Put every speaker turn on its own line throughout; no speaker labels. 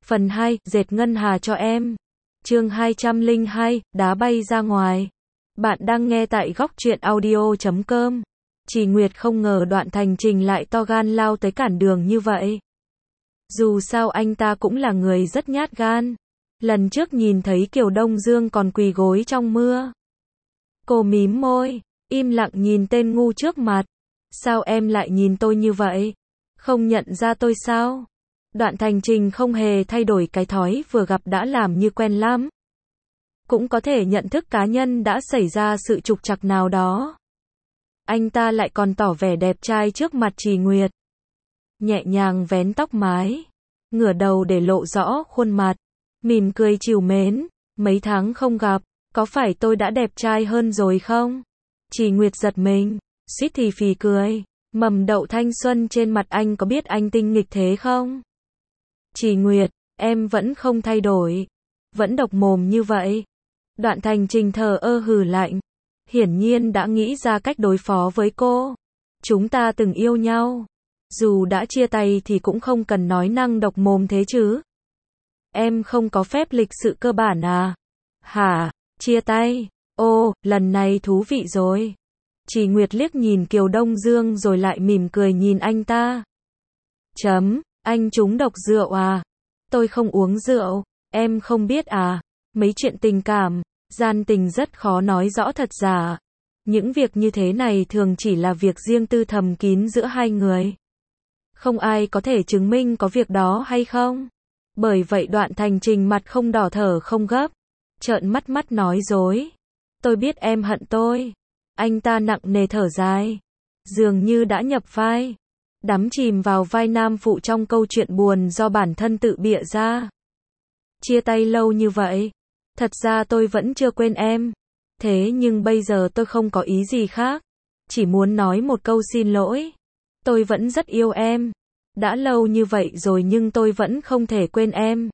Phần 2, dệt ngân hà cho em. Chương 202, đá bay ra ngoài. Bạn đang nghe tại góc truyện audio.com. Chỉ Nguyệt không ngờ Đoạn Thành Trình lại to gan lao tới cản đường như vậy. Dù sao anh ta cũng là người rất nhát gan. Lần trước nhìn thấy Kiều Đông Dương còn quỳ gối trong mưa. Cô mím môi, im lặng nhìn tên ngu trước mặt. Sao em lại nhìn tôi như vậy? Không nhận ra tôi sao? Đoạn Thành Trình không hề thay đổi cái thói vừa gặp đã làm như quen lắm. Cũng có thể nhận thức cá nhân đã xảy ra sự trục trặc nào đó. Anh ta lại còn tỏ vẻ đẹp trai trước mặt Trì Nguyệt. Nhẹ nhàng vén tóc mái, ngửa đầu để lộ rõ khuôn mặt, mỉm cười trìu mến. Mấy tháng không gặp, có phải tôi đã đẹp trai hơn rồi không? Trì Nguyệt giật mình, suýt thì phì cười. Mầm đậu thanh xuân trên mặt anh có biết anh tinh nghịch thế không? Trì Nguyệt, em vẫn không thay đổi. Vẫn độc mồm như vậy. Đoạn Thành Trình thờ ơ hừ lạnh. Hiển nhiên đã nghĩ ra cách đối phó với cô. Chúng ta từng yêu nhau. Dù đã chia tay thì cũng không cần nói năng độc mồm thế chứ. Em không có phép lịch sự cơ bản à? Hả? Chia tay? Ô, lần này thú vị rồi. Trì Nguyệt liếc nhìn Kiều Đông Dương rồi lại mỉm cười nhìn anh ta. Anh trúng độc rượu à? Tôi không uống rượu, em không biết à? Mấy chuyện tình cảm, gian tình rất khó nói rõ thật giả. Những việc như thế này thường chỉ là việc riêng tư thầm kín giữa hai người. Không ai có thể chứng minh có việc đó hay không. Bởi vậy Đoạn Thành Trình mặt không đỏ thở không gấp. Trợn mắt nói dối. Tôi biết em hận tôi. Anh ta nặng nề thở dài. Dường như đã nhập vai. Đắm chìm vào vai nam phụ trong câu chuyện buồn do bản thân tự bịa ra. Chia tay lâu như vậy. Thật ra tôi vẫn chưa quên em. Thế nhưng bây giờ tôi không có ý gì khác. Chỉ muốn nói một câu xin lỗi. Tôi vẫn rất yêu em. Đã lâu như vậy rồi nhưng tôi vẫn không thể quên em.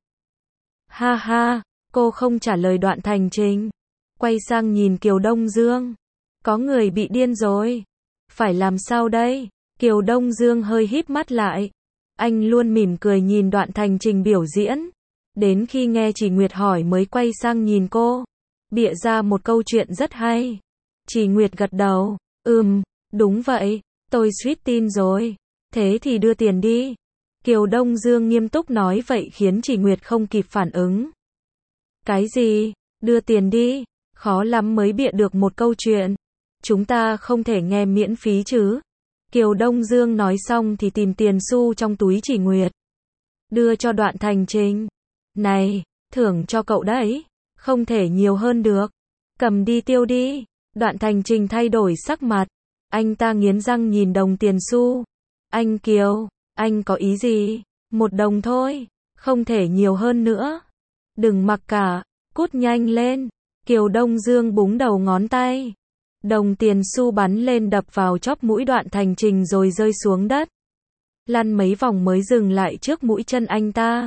Ha ha, cô không trả lời Đoạn Thành Trình. Quay sang nhìn Kiều Đông Dương. Có người bị điên rồi. Phải làm sao đây? Kiều Đông Dương hơi híp mắt lại. Anh luôn mỉm cười nhìn Đoạn Thành Trình biểu diễn. Đến khi nghe Trì Nguyệt hỏi mới quay sang nhìn cô. Bịa ra một câu chuyện rất hay. Trì Nguyệt gật đầu. Đúng vậy. Tôi suýt tin rồi. Thế thì đưa tiền đi. Kiều Đông Dương nghiêm túc nói vậy khiến Trì Nguyệt không kịp phản ứng. Cái gì? Đưa tiền đi? Khó lắm mới bịa được một câu chuyện. Chúng ta không thể nghe miễn phí chứ. Kiều Đông Dương nói xong thì tìm tiền xu trong túi Trì Nguyệt. Đưa cho Đoạn Thành Trình. Này, thưởng cho cậu đấy. Không thể nhiều hơn được. Cầm đi tiêu đi. Đoạn Thành Trình thay đổi sắc mặt. Anh ta nghiến răng nhìn đồng tiền xu. Anh Kiều, anh có ý gì? 1 đồng thôi. Không thể nhiều hơn nữa. Đừng mặc cả. Cút nhanh lên. Kiều Đông Dương búng đầu ngón tay. Đồng tiền xu bắn lên đập vào chóp mũi Đoạn Thành Trình rồi rơi xuống đất. Lăn mấy vòng mới dừng lại trước mũi chân anh ta.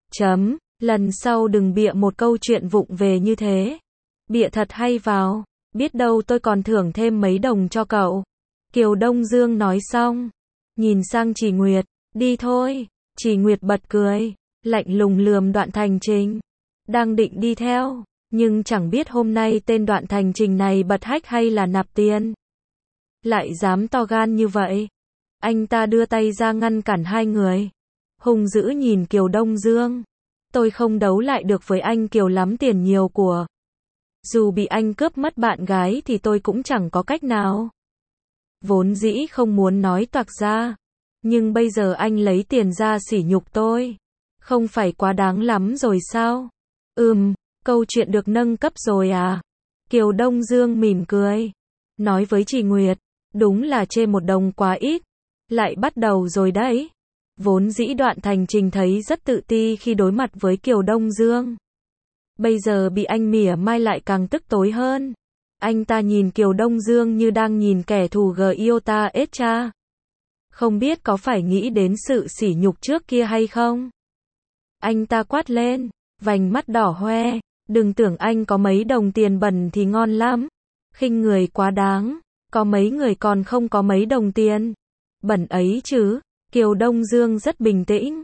Lần sau đừng bịa một câu chuyện vụng về như thế. Bịa thật hay vào. Biết đâu tôi còn thưởng thêm mấy đồng cho cậu. Kiều Đông Dương nói xong. Nhìn sang Trì Nguyệt. Đi thôi. Trì Nguyệt bật cười. Lạnh lùng lườm Đoạn Thành Trình. Đang định đi theo. Nhưng chẳng biết hôm nay tên Đoạn Thành Trình này bật hách hay là nạp tiền. Lại dám to gan như vậy. Anh ta đưa tay ra ngăn cản hai người. Hung dữ nhìn Kiều Đông Dương. Tôi không đấu lại được với anh Kiều lắm tiền nhiều của. Dù bị anh cướp mất bạn gái thì tôi cũng chẳng có cách nào. Vốn dĩ không muốn nói toạc ra. Nhưng bây giờ anh lấy tiền ra sỉ nhục tôi. Không phải quá đáng lắm rồi sao? Câu chuyện được nâng cấp rồi à? Kiều Đông Dương mỉm cười. Nói với Trì Nguyệt. Đúng là chê 1 đồng quá ít. Lại bắt đầu rồi đấy. Vốn dĩ Đoạn Thành Trình thấy rất tự ti khi đối mặt với Kiều Đông Dương. Bây giờ bị anh mỉa mai lại càng tức tối hơn. Anh ta nhìn Kiều Đông Dương như đang nhìn kẻ thù Giota Escha. Không biết có phải nghĩ đến sự sỉ nhục trước kia hay không? Anh ta quát lên, vành mắt đỏ hoe. Đừng tưởng anh có mấy đồng tiền bẩn thì ngon lắm. Khinh người quá đáng. Có mấy người còn không có mấy đồng tiền bẩn ấy chứ. Kiều Đông Dương rất bình tĩnh.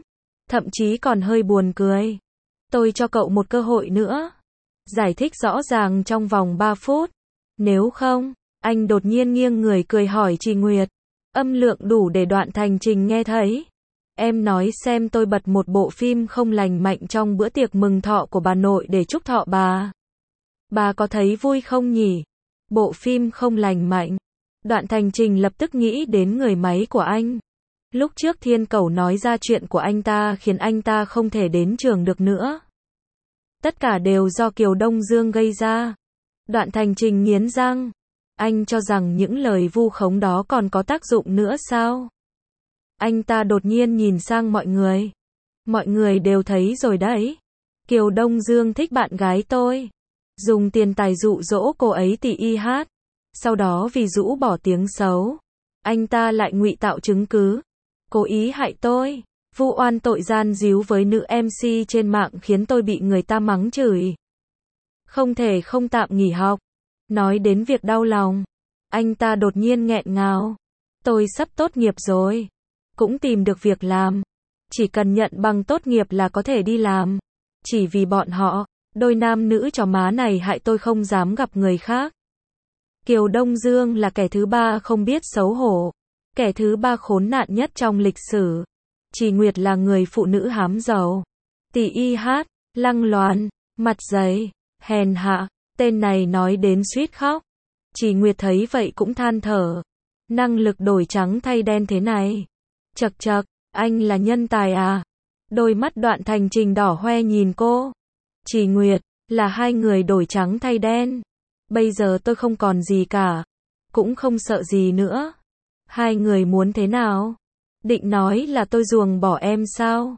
thậm chí còn hơi buồn cười. Tôi cho cậu một cơ hội nữa. Giải thích rõ ràng trong vòng 3 phút. Nếu không, anh đột nhiên nghiêng người cười hỏi Trì Nguyệt. Âm lượng đủ để Đoạn Thành Trình nghe thấy. Em nói xem tôi bật một bộ phim không lành mạnh trong bữa tiệc mừng thọ của bà nội để chúc thọ bà. Bà có thấy vui không nhỉ? Bộ phim không lành mạnh. Đoạn Thành Trình lập tức nghĩ đến người máy của anh. Lúc trước Thiên Cẩu nói ra chuyện của anh ta khiến anh ta không thể đến trường được nữa. Tất cả đều do Kiều Đông Dương gây ra. Đoạn Thành Trình nghiến răng. Anh cho rằng những lời vu khống đó còn có tác dụng nữa sao? Anh ta đột nhiên nhìn sang mọi người. Mọi người đều thấy rồi đấy. Kiều Đông Dương thích bạn gái tôi. Dùng tiền tài dụ dỗ cô ấy tỉ y hát. Sau đó vì rũ bỏ tiếng xấu, anh ta lại ngụy tạo chứng cứ. Cố ý hại tôi. Vu oan tội gian díu với nữ MC trên mạng khiến tôi bị người ta mắng chửi. Không thể không tạm nghỉ học. Nói đến việc đau lòng, anh ta đột nhiên nghẹn ngào. Tôi sắp tốt nghiệp rồi. Cũng tìm được việc làm. Chỉ cần nhận bằng tốt nghiệp là có thể đi làm. Chỉ vì bọn họ, đôi nam nữ chó má này hại tôi không dám gặp người khác. Kiều Đông Dương là kẻ thứ ba không biết xấu hổ. Kẻ thứ ba khốn nạn nhất trong lịch sử. Trì Nguyệt là người phụ nữ hám giàu. Tỉ y hát, lăng loàn, mặt dày, hèn hạ. Tên này nói đến suýt khóc. Trì Nguyệt thấy vậy cũng than thở. Năng lực đổi trắng thay đen thế này. Chậc chậc, anh là nhân tài à? Đôi mắt Đoạn Thành Trình đỏ hoe nhìn cô. Trì Nguyệt, là hai người đổi trắng thay đen. Bây giờ tôi không còn gì cả. Cũng không sợ gì nữa. Hai người muốn thế nào? Định nói là tôi ruồng bỏ em sao?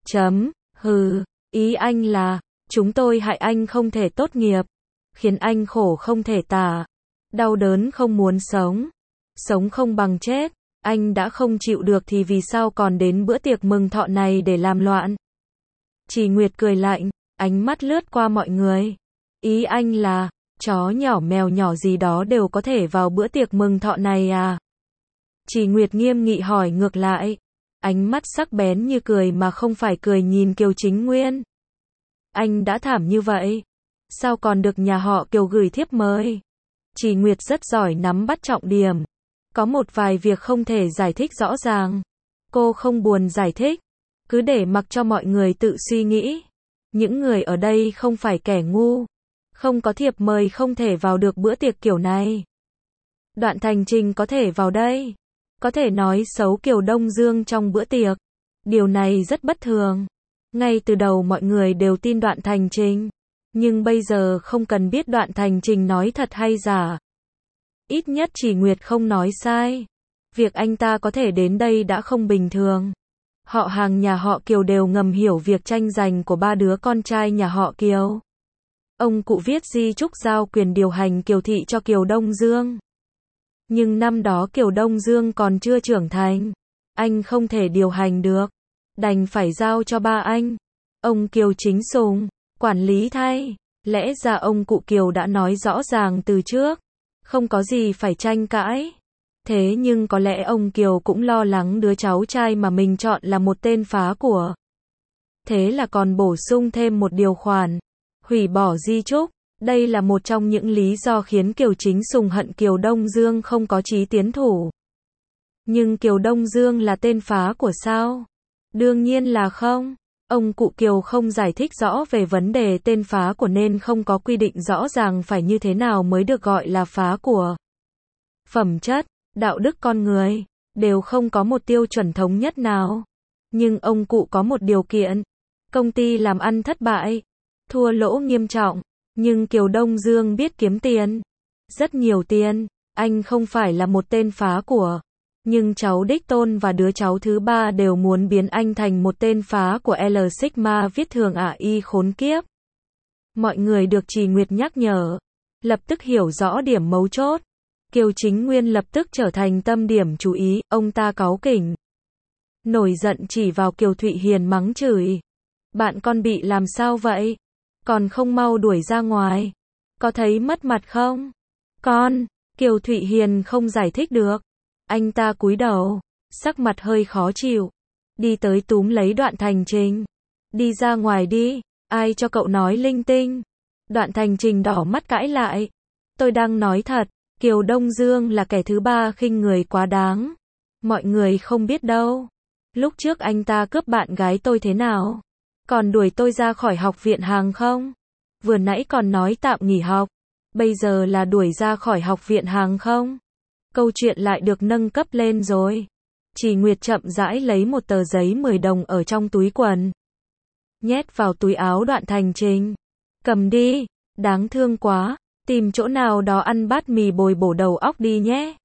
Hừ, ý anh là, chúng tôi hại anh không thể tốt nghiệp. Khiến anh khổ không thể tả. Đau đớn không muốn sống. Sống không bằng chết. Anh đã không chịu được thì vì sao còn đến bữa tiệc mừng thọ này để làm loạn? Trì Nguyệt cười lạnh, ánh mắt lướt qua mọi người. Ý anh là, chó nhỏ mèo nhỏ gì đó đều có thể vào bữa tiệc mừng thọ này à? Trì Nguyệt nghiêm nghị hỏi ngược lại. Ánh mắt sắc bén như cười mà không phải cười nhìn Kiều Chính Nguyên. Anh đã thảm như vậy. Sao còn được nhà họ Kiều gửi thiếp mời? Trì Nguyệt rất giỏi nắm bắt trọng điểm. Có một vài việc không thể giải thích rõ ràng. Cô không buồn giải thích. Cứ để mặc cho mọi người tự suy nghĩ. Những người ở đây không phải kẻ ngu. Không có thiệp mời không thể vào được bữa tiệc kiểu này. Đoạn Thành Trình có thể vào đây. Có thể nói xấu Kiều Đông Dương trong bữa tiệc. Điều này rất bất thường. Ngay từ đầu mọi người đều tin Đoạn Thành Trình. Nhưng bây giờ không cần biết Đoạn Thành Trình nói thật hay giả. Ít nhất Trì Nguyệt không nói sai. Việc anh ta có thể đến đây đã không bình thường. Họ hàng nhà họ Kiều đều ngầm hiểu việc tranh giành của ba đứa con trai nhà họ Kiều. Ông cụ viết di chúc giao quyền điều hành Kiều thị cho Kiều Đông Dương. Nhưng năm đó Kiều Đông Dương còn chưa trưởng thành. Anh không thể điều hành được. Đành phải giao cho ba anh. Ông Kiều Chính Sùng, quản lý thay. Lẽ ra ông cụ Kiều đã nói rõ ràng từ trước. Không có gì phải tranh cãi. Thế nhưng có lẽ ông Kiều cũng lo lắng đứa cháu trai mà mình chọn là một tên phá của. Thế là còn bổ sung thêm một điều khoản. Hủy bỏ di chúc. Đây là một trong những lý do khiến Kiều Chính Sùng hận Kiều Đông Dương không có chí tiến thủ. Nhưng Kiều Đông Dương là tên phá của sao? Đương nhiên là không. Ông cụ Kiều không giải thích rõ về vấn đề tên phá của nên không có quy định rõ ràng phải như thế nào mới được gọi là phá của. Phẩm chất, đạo đức con người, đều không có một tiêu chuẩn thống nhất nào. Nhưng ông cụ có một điều kiện. Công ty làm ăn thất bại, thua lỗ nghiêm trọng. Nhưng Kiều Đông Dương biết kiếm tiền. Rất nhiều tiền. Anh không phải là một tên phá của. Nhưng cháu đích tôn và đứa cháu thứ ba đều muốn biến anh thành một tên phá của L Sigma viết thường y khốn kiếp. Mọi người được Trì Nguyệt nhắc nhở. Lập tức hiểu rõ điểm mấu chốt. Kiều Chính Nguyên lập tức trở thành tâm điểm chú ý. Ông ta cáu kỉnh. Nổi giận chỉ vào Kiều Thụy Hiền mắng chửi. Bạn con bị làm sao vậy? Còn không mau đuổi ra ngoài. Có thấy mất mặt không? Con, Kiều Thụy Hiền không giải thích được. Anh ta cúi đầu, sắc mặt hơi khó chịu. đi tới túm lấy Đoạn Thành Trình. Đi ra ngoài đi, ai cho cậu nói linh tinh. Đoạn Thành Trình đỏ mắt cãi lại. Tôi đang nói thật, Kiều Đông Dương là kẻ thứ ba khinh người quá đáng. Mọi người không biết đâu. Lúc trước anh ta cướp bạn gái tôi thế nào? Còn đuổi tôi ra khỏi học viện hàng không? Vừa nãy còn nói tạm nghỉ học. Bây giờ là đuổi ra khỏi học viện hàng không? Câu chuyện lại được nâng cấp lên rồi. Chỉ Nguyệt chậm rãi lấy một tờ giấy 10 đồng ở trong túi quần. Nhét vào túi áo Đoạn Thành Trình. Cầm đi, đáng thương quá. Tìm chỗ nào đó ăn bát mì bồi bổ đầu óc đi nhé.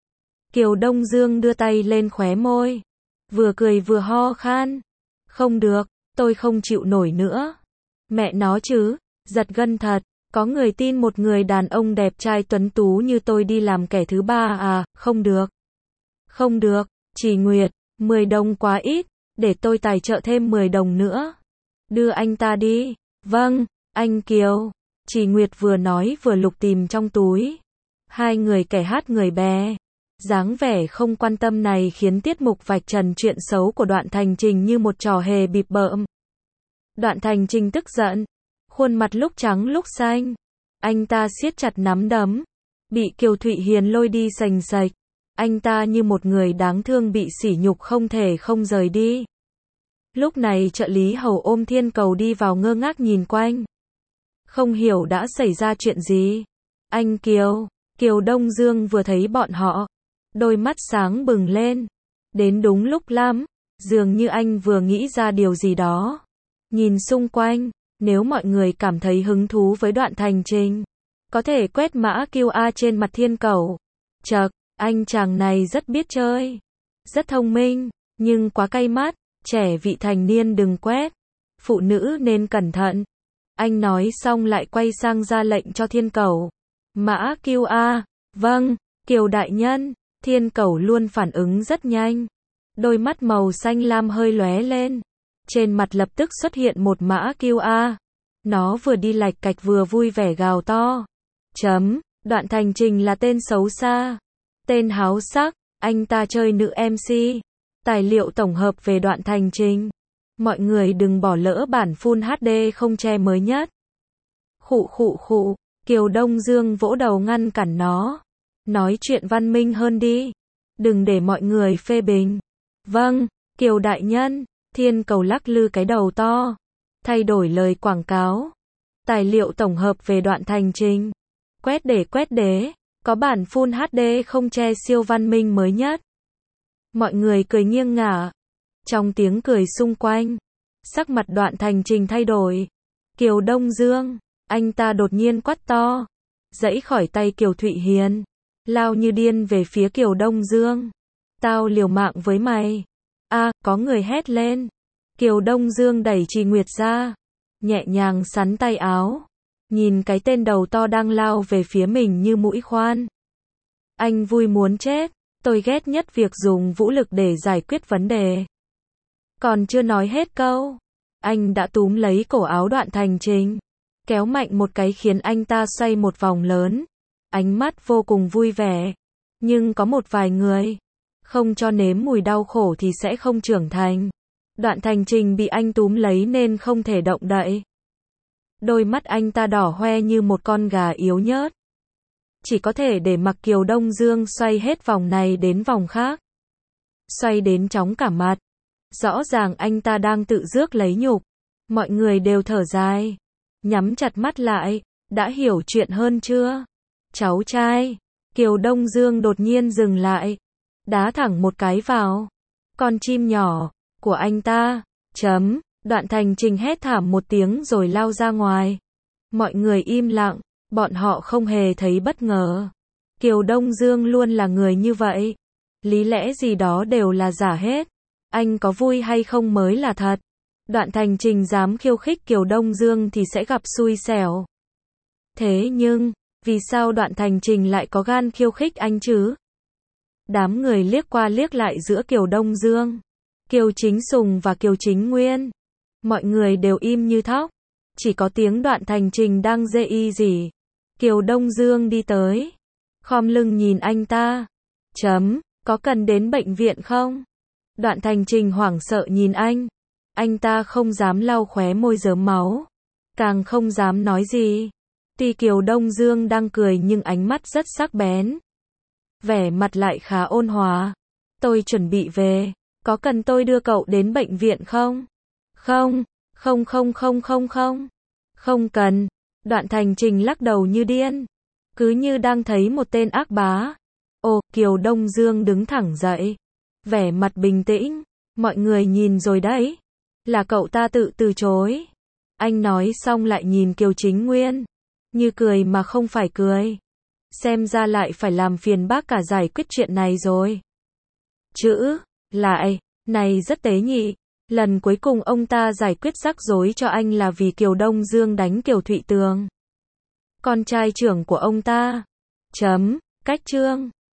Kiều Đông Dương đưa tay lên khóe môi. Vừa cười vừa ho khan. Không được, tôi không chịu nổi nữa. Mẹ nó chứ, giật gân thật. Có người tin một người đàn ông đẹp trai tuấn tú như tôi đi làm kẻ thứ ba à? Không được. Không được, Chỉ Nguyệt, 10 đồng quá ít, để tôi tài trợ thêm 10 đồng nữa. Đưa anh ta đi. Vâng, anh Kiều. Chỉ Nguyệt vừa nói vừa lục tìm trong túi. Hai người kẻ hát người bé. Dáng vẻ không quan tâm này khiến tiết mục vạch trần chuyện xấu của Đoạn Thành Trình như một trò hề bịp bợm. Đoạn Thành Trình tức giận. Khuôn mặt lúc trắng lúc xanh. Anh ta siết chặt nắm đấm. Bị Kiều Thụy Hiền lôi đi sành sạch. Anh ta như một người đáng thương bị sỉ nhục không thể không rời đi. Lúc này trợ lý hầu ôm Thiên Cầu đi vào ngơ ngác nhìn quanh. Không hiểu đã xảy ra chuyện gì. Anh Kiều. Kiều Đông Dương vừa thấy bọn họ. Đôi mắt sáng bừng lên. Đến đúng lúc lắm. Dường như anh vừa nghĩ ra điều gì đó. Nhìn xung quanh. Nếu mọi người cảm thấy hứng thú với Đoạn Thành Trình, có thể quét mã QR trên mặt Thiên Cầu. Chậc, anh chàng này rất biết chơi. Rất thông minh, nhưng quá cay mắt. Trẻ vị thành niên đừng quét. Phụ nữ nên cẩn thận. Anh nói xong lại quay sang ra lệnh cho Thiên Cầu. Mã QR. Vâng, Kiều đại nhân. Thiên Cầu luôn phản ứng rất nhanh. Đôi mắt màu xanh lam hơi lóe lên. Trên mặt lập tức xuất hiện một mã QR. Nó vừa đi lạch cạch vừa vui vẻ gào to. Đoạn Thành Trình là tên xấu xa. Tên háo sắc. Anh ta chơi nữ MC. Tài liệu tổng hợp về Đoạn Thành Trình. Mọi người đừng bỏ lỡ bản full HD không che mới nhất. Khụ khụ khụ. Kiều Đông Dương vỗ đầu ngăn cản nó. Nói chuyện văn minh hơn đi. Đừng để mọi người phê bình. Vâng, Kiều đại nhân. Thiên Cầu lắc lư cái đầu to. Thay đổi lời quảng cáo. Tài liệu tổng hợp về Đoạn Thành Trình. Quét đế. Có bản full HD không che siêu văn minh mới nhất. Mọi người cười nghiêng ngả. Trong tiếng cười xung quanh, sắc mặt Đoạn Thành Trình thay đổi. Kiều Đông Dương. Anh ta đột nhiên quát to. Giãy khỏi tay Kiều Thụy Hiền. Lao như điên về phía Kiều Đông Dương. Tao liều mạng với mày. Có người hét lên. Kiều Đông Dương đẩy Chỉ Nguyệt ra. Nhẹ nhàng sắn tay áo. Nhìn cái tên đầu to đang lao về phía mình như mũi khoan. Anh vui muốn chết. Tôi ghét nhất việc dùng vũ lực để giải quyết vấn đề. Còn chưa nói hết câu. Anh đã túm lấy cổ áo Đoạn Thành Trình. Kéo mạnh một cái khiến anh ta xoay một vòng lớn. Ánh mắt vô cùng vui vẻ. Nhưng có một vài người. Không cho nếm mùi đau khổ thì sẽ không trưởng thành. Đoạn Thành Trình bị anh túm lấy nên không thể động đậy. Đôi mắt anh ta đỏ hoe như một con gà yếu nhớt. Chỉ có thể để mặc Kiều Đông Dương xoay hết vòng này đến vòng khác. Xoay đến chóng cả mặt. Rõ ràng anh ta đang tự rước lấy nhục. Mọi người đều thở dài. Nhắm chặt mắt lại. Đã hiểu chuyện hơn chưa? Cháu trai. Kiều Đông Dương đột nhiên dừng lại. Đá thẳng một cái vào con chim nhỏ của anh ta. Đoạn Thành Trình hét thảm một tiếng rồi lao ra ngoài. Mọi người im lặng. Bọn họ không hề thấy bất ngờ. Kiều Đông Dương luôn là người như vậy. Lý lẽ gì đó đều là giả hết. Anh có vui hay không mới là thật. Đoạn Thành Trình dám khiêu khích Kiều Đông Dương thì sẽ gặp xui xẻo. Thế nhưng, vì sao Đoạn Thành Trình lại có gan khiêu khích anh chứ? Đám người liếc qua liếc lại giữa Kiều Đông Dương, Kiều Chính Sùng và Kiều Chính Nguyên. Mọi người đều im như thóc. Chỉ có tiếng Đoạn Thành Trình đang dê y gì. Kiều Đông Dương đi tới. Khom lưng nhìn anh ta. Có cần đến bệnh viện không? Đoạn Thành Trình hoảng sợ nhìn anh. Anh ta không dám lau khóe môi rớm máu. Càng không dám nói gì. Tuy Kiều Đông Dương đang cười nhưng ánh mắt rất sắc bén. Vẻ mặt lại khá ôn hòa. Tôi chuẩn bị về. Có cần tôi đưa cậu đến bệnh viện không? Không, không không không không không. Không cần. Đoạn Thành Trình lắc đầu như điên. Cứ như đang thấy một tên ác bá. Ồ, Kiều Đông Dương đứng thẳng dậy. Vẻ mặt bình tĩnh. Mọi người nhìn rồi đấy. Là cậu ta tự từ chối. Anh nói xong lại nhìn Kiều Chính Nguyên. Như cười mà không phải cười. Xem ra lại phải làm phiền bác cả giải quyết chuyện này rồi. Chữ, lại, này rất tế nhị. Lần cuối cùng ông ta giải quyết rắc rối cho anh là vì Kiều Đông Dương đánh Kiều Thụy Tường. Con trai trưởng của ông ta. Chấm, cách chương.